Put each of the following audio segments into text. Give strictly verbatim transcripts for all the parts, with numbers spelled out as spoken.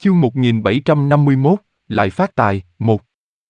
Chương một nghìn bảy trăm năm mươi mốt, lại phát tài, một.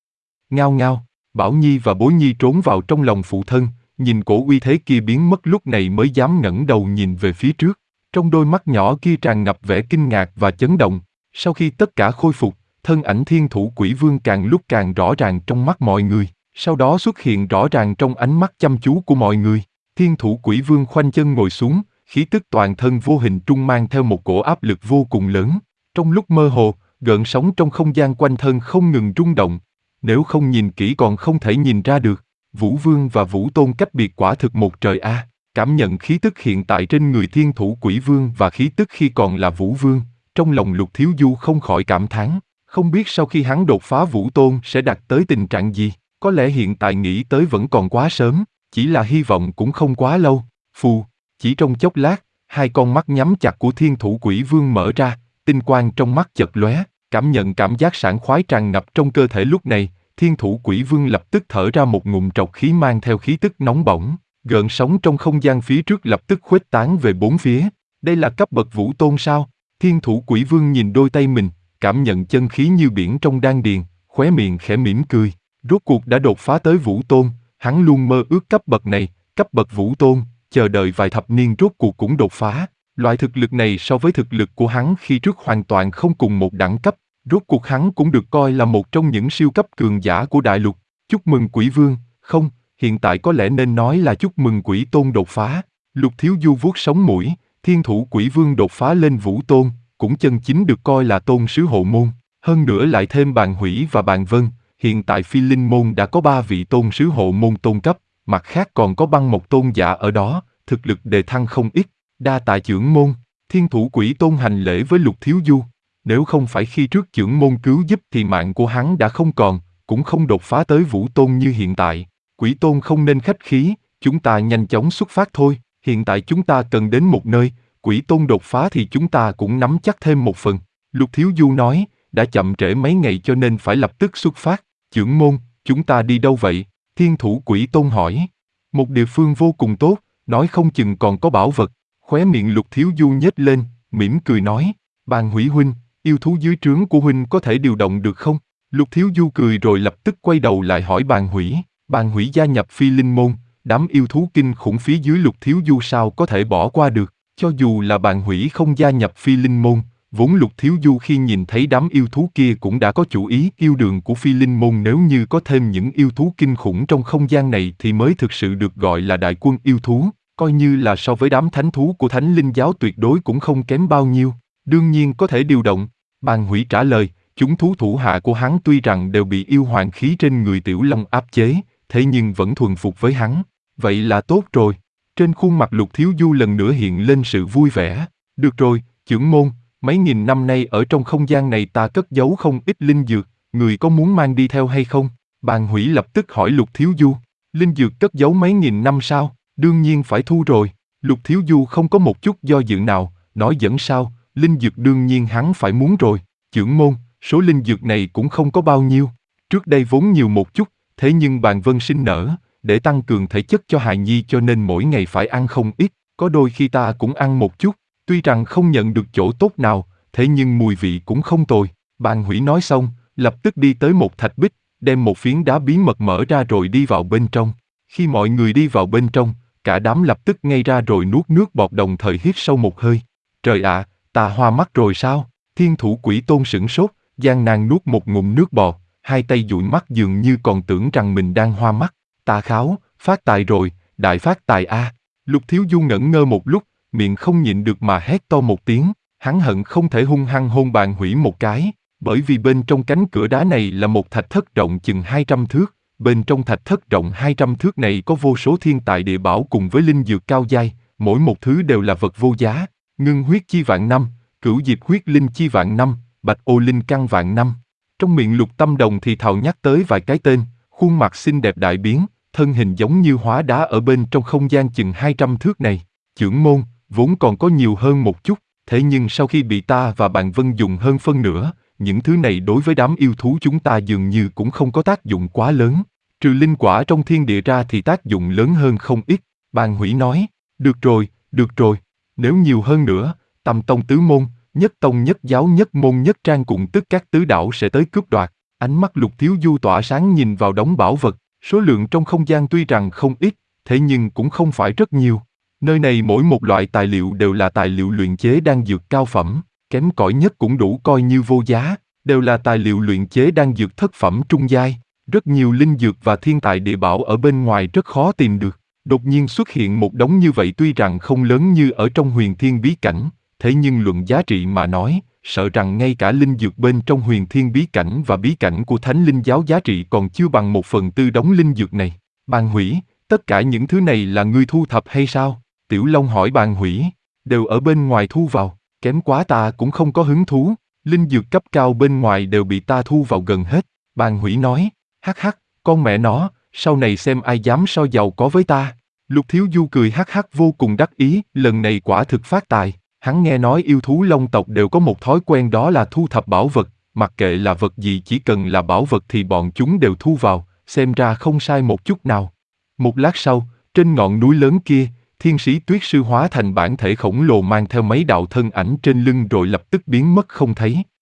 Ngao ngao, Bảo Nhi và Bối Nhi trốn vào trong lòng phụ thân, nhìn cổ uy thế kia biến mất lúc này mới dám ngẩng đầu nhìn về phía trước. Trong đôi mắt nhỏ kia tràn ngập vẻ kinh ngạc và chấn động. Sau khi tất cả khôi phục, thân ảnh Thiên Thủ Quỷ Vương càng lúc càng rõ ràng trong mắt mọi người, sau đó xuất hiện rõ ràng trong ánh mắt chăm chú của mọi người. Thiên Thủ Quỷ Vương khoanh chân ngồi xuống, khí tức toàn thân vô hình trung mang theo một cổ áp lực vô cùng lớn. Trong lúc mơ hồ, gợn sóng trong không gian quanh thân không ngừng rung động. Nếu không nhìn kỹ còn không thể nhìn ra được, Vũ Vương và Vũ Tôn cách biệt quả thực một trời a. Cảm nhận khí tức hiện tại trên người Thiên Thủ Quỷ Vương và khí tức khi còn là Vũ Vương, trong lòng Lục Thiếu Du không khỏi cảm thán, không biết sau khi hắn đột phá Vũ Tôn sẽ đạt tới tình trạng gì, có lẽ hiện tại nghĩ tới vẫn còn quá sớm, chỉ là hy vọng cũng không quá lâu. Phù, chỉ trong chốc lát, hai con mắt nhắm chặt của Thiên Thủ Quỷ Vương mở ra, tinh quang trong mắt chợt lóe, cảm nhận cảm giác sảng khoái tràn ngập trong cơ thể lúc này, Thiên Thủ Quỷ Vương lập tức thở ra một ngụm trọc khí mang theo khí tức nóng bỏng, gợn sóng trong không gian phía trước lập tức khuếch tán về bốn phía. Đây là cấp bậc Vũ Tôn sao? Thiên Thủ Quỷ Vương nhìn đôi tay mình, cảm nhận chân khí như biển trong đan điền, khóe miệng khẽ mỉm cười. Rốt cuộc đã đột phá tới Vũ Tôn, hắn luôn mơ ước cấp bậc này, cấp bậc Vũ Tôn, chờ đợi vài thập niên rốt cuộc cũng đột phá. Loại thực lực này so với thực lực của hắn khi trước hoàn toàn không cùng một đẳng cấp, rốt cuộc hắn cũng được coi là một trong những siêu cấp cường giả của đại lục. Chúc mừng Quỷ Vương, không, hiện tại có lẽ nên nói là chúc mừng Quỷ Tôn đột phá. Lục Thiếu Du vuốt sống mũi, Thiên Thủ Quỷ Vương đột phá lên Vũ Tôn, cũng chân chính được coi là tôn sứ hộ môn, hơn nữa lại thêm Bàn Hủy và Bàn Vân, hiện tại Phi Linh môn đã có ba vị tôn sứ hộ môn tôn cấp, mặt khác còn có Băng Mộc tôn giả ở đó, thực lực đề thăng không ít. Đa tạ trưởng môn. Thiên Thủ Quỷ Tôn hành lễ với Lục Thiếu Du. Nếu không phải khi trước trưởng môn cứu giúp thì mạng của hắn đã không còn, cũng không đột phá tới Vũ Tôn như hiện tại. Quỷ Tôn không nên khách khí, chúng ta nhanh chóng xuất phát thôi. Hiện tại chúng ta cần đến một nơi, Quỷ Tôn đột phá thì chúng ta cũng nắm chắc thêm một phần. Lục Thiếu Du nói, đã chậm trễ mấy ngày cho nên phải lập tức xuất phát. Trưởng môn, chúng ta đi đâu vậy? Thiên Thủ Quỷ Tôn hỏi. Một địa phương vô cùng tốt, nói không chừng còn có bảo vật. Khóe miệng Lục Thiếu Du nhếch lên, mỉm cười nói, Bàn Hủy huynh, yêu thú dưới trướng của huynh có thể điều động được không? Lục Thiếu Du cười rồi lập tức quay đầu lại hỏi Bàn Hủy. Bàn Hủy gia nhập Phi Linh môn, đám yêu thú kinh khủng phía dưới Lục Thiếu Du sao có thể bỏ qua được? Cho dù là Bàn Hủy không gia nhập Phi Linh môn, vốn Lục Thiếu Du khi nhìn thấy đám yêu thú kia cũng đã có chủ ý. Yêu đường của Phi Linh môn nếu như có thêm những yêu thú kinh khủng trong không gian này thì mới thực sự được gọi là đại quân yêu thú. Coi như là so với đám thánh thú của Thánh Linh giáo tuyệt đối cũng không kém bao nhiêu, đương nhiên có thể điều động. Bàn Hủy trả lời, chúng thú thủ hạ của hắn tuy rằng đều bị yêu hoàng khí trên người Tiểu Long áp chế, thế nhưng vẫn thuần phục với hắn, vậy là tốt rồi. Trên khuôn mặt Lục Thiếu Du lần nữa hiện lên sự vui vẻ. Được rồi, trưởng môn, mấy nghìn năm nay ở trong không gian này ta cất giấu không ít linh dược, người có muốn mang đi theo hay không? Bàn Hủy lập tức hỏi Lục Thiếu Du, linh dược cất giấu mấy nghìn năm sao? Đương nhiên phải thu rồi. Lục Thiếu Du không có một chút do dự nào, nói dẫn sao, linh dược đương nhiên hắn phải muốn rồi. Trưởng môn, số linh dược này cũng không có bao nhiêu. Trước đây vốn nhiều một chút, thế nhưng Bàn Vân sinh nở, để tăng cường thể chất cho hài nhi cho nên mỗi ngày phải ăn không ít, có đôi khi ta cũng ăn một chút, tuy rằng không nhận được chỗ tốt nào, thế nhưng mùi vị cũng không tồi. Bàn Hủy nói xong, lập tức đi tới một thạch bích, đem một phiến đá bí mật mở ra rồi đi vào bên trong. Khi mọi người đi vào bên trong, cả đám lập tức ngây ra rồi nuốt nước bọt đồng thời hít sâu một hơi. Trời ạ, à, ta hoa mắt rồi sao? Thiên Thủ Quỷ Tôn sửng sốt, gian nan nuốt một ngụm nước bọt, hai tay dụi mắt dường như còn tưởng rằng mình đang hoa mắt. Ta kháo, phát tài rồi, đại phát tài a! À. Lục Thiếu Du ngẩn ngơ một lúc, miệng không nhịn được mà hét to một tiếng, hắn hận không thể hung hăng hôn Bàn Hủy một cái, bởi vì bên trong cánh cửa đá này là một thạch thất rộng chừng hai trăm thước. Bên trong thạch thất rộng hai trăm thước này có vô số thiên tài địa bảo cùng với linh dược cao giai, mỗi một thứ đều là vật vô giá. Ngưng huyết chi vạn năm, cửu diệp huyết linh chi vạn năm, bạch ô linh căn vạn năm. Trong miệng Lục Tâm Đồng thì thào nhắc tới vài cái tên, khuôn mặt xinh đẹp đại biến, thân hình giống như hóa đá ở bên trong không gian chừng hai trăm thước này. Trưởng môn, vốn còn có nhiều hơn một chút, thế nhưng sau khi bị ta và Bàn Vân dùng hơn phân nửa, những thứ này đối với đám yêu thú chúng ta dường như cũng không có tác dụng quá lớn. Trừ linh quả trong thiên địa ra thì tác dụng lớn hơn không ít. Bàn Hủy nói, được rồi, được rồi, nếu nhiều hơn nữa, Tâm Tông tứ môn, nhất tông nhất giáo nhất môn nhất trang cùng tức các tứ đảo sẽ tới cướp đoạt. Ánh mắt Lục Thiếu Du tỏa sáng nhìn vào đống bảo vật, số lượng trong không gian tuy rằng không ít, thế nhưng cũng không phải rất nhiều. Nơi này mỗi một loại tài liệu đều là tài liệu luyện chế đan dược cao phẩm, kém cỏi nhất cũng đủ coi như vô giá, đều là tài liệu luyện chế đan dược thất phẩm trung giai. Rất nhiều linh dược và thiên tài địa bảo ở bên ngoài rất khó tìm được. Đột nhiên xuất hiện một đống như vậy tuy rằng không lớn như ở trong huyền thiên bí cảnh, thế nhưng luận giá trị mà nói, sợ rằng ngay cả linh dược bên trong huyền thiên bí cảnh và bí cảnh của thánh linh giáo giá trị còn chưa bằng một phần tư đống linh dược này. Bàn Hủy, tất cả những thứ này là ngươi thu thập hay sao? Tiểu Long hỏi Bàn Hủy, đều ở bên ngoài thu vào, kém quá ta cũng không có hứng thú, linh dược cấp cao bên ngoài đều bị ta thu vào gần hết. Bàn Hủy nói, hắc hắc, con mẹ nó, sau này xem ai dám so giàu có với ta. Lục Thiếu Du cười hắc hắc vô cùng đắc ý, lần này quả thực phát tài. Hắn nghe nói yêu thú long tộc đều có một thói quen đó là thu thập bảo vật, mặc kệ là vật gì chỉ cần là bảo vật thì bọn chúng đều thu vào, xem ra không sai một chút nào. Một lát sau, trên ngọn núi lớn kia, Thiên Sĩ Tuyết Sư hóa thành bản thể khổng lồ mang theo mấy đạo thân ảnh trên lưng rồi lập tức biến mất không thấy.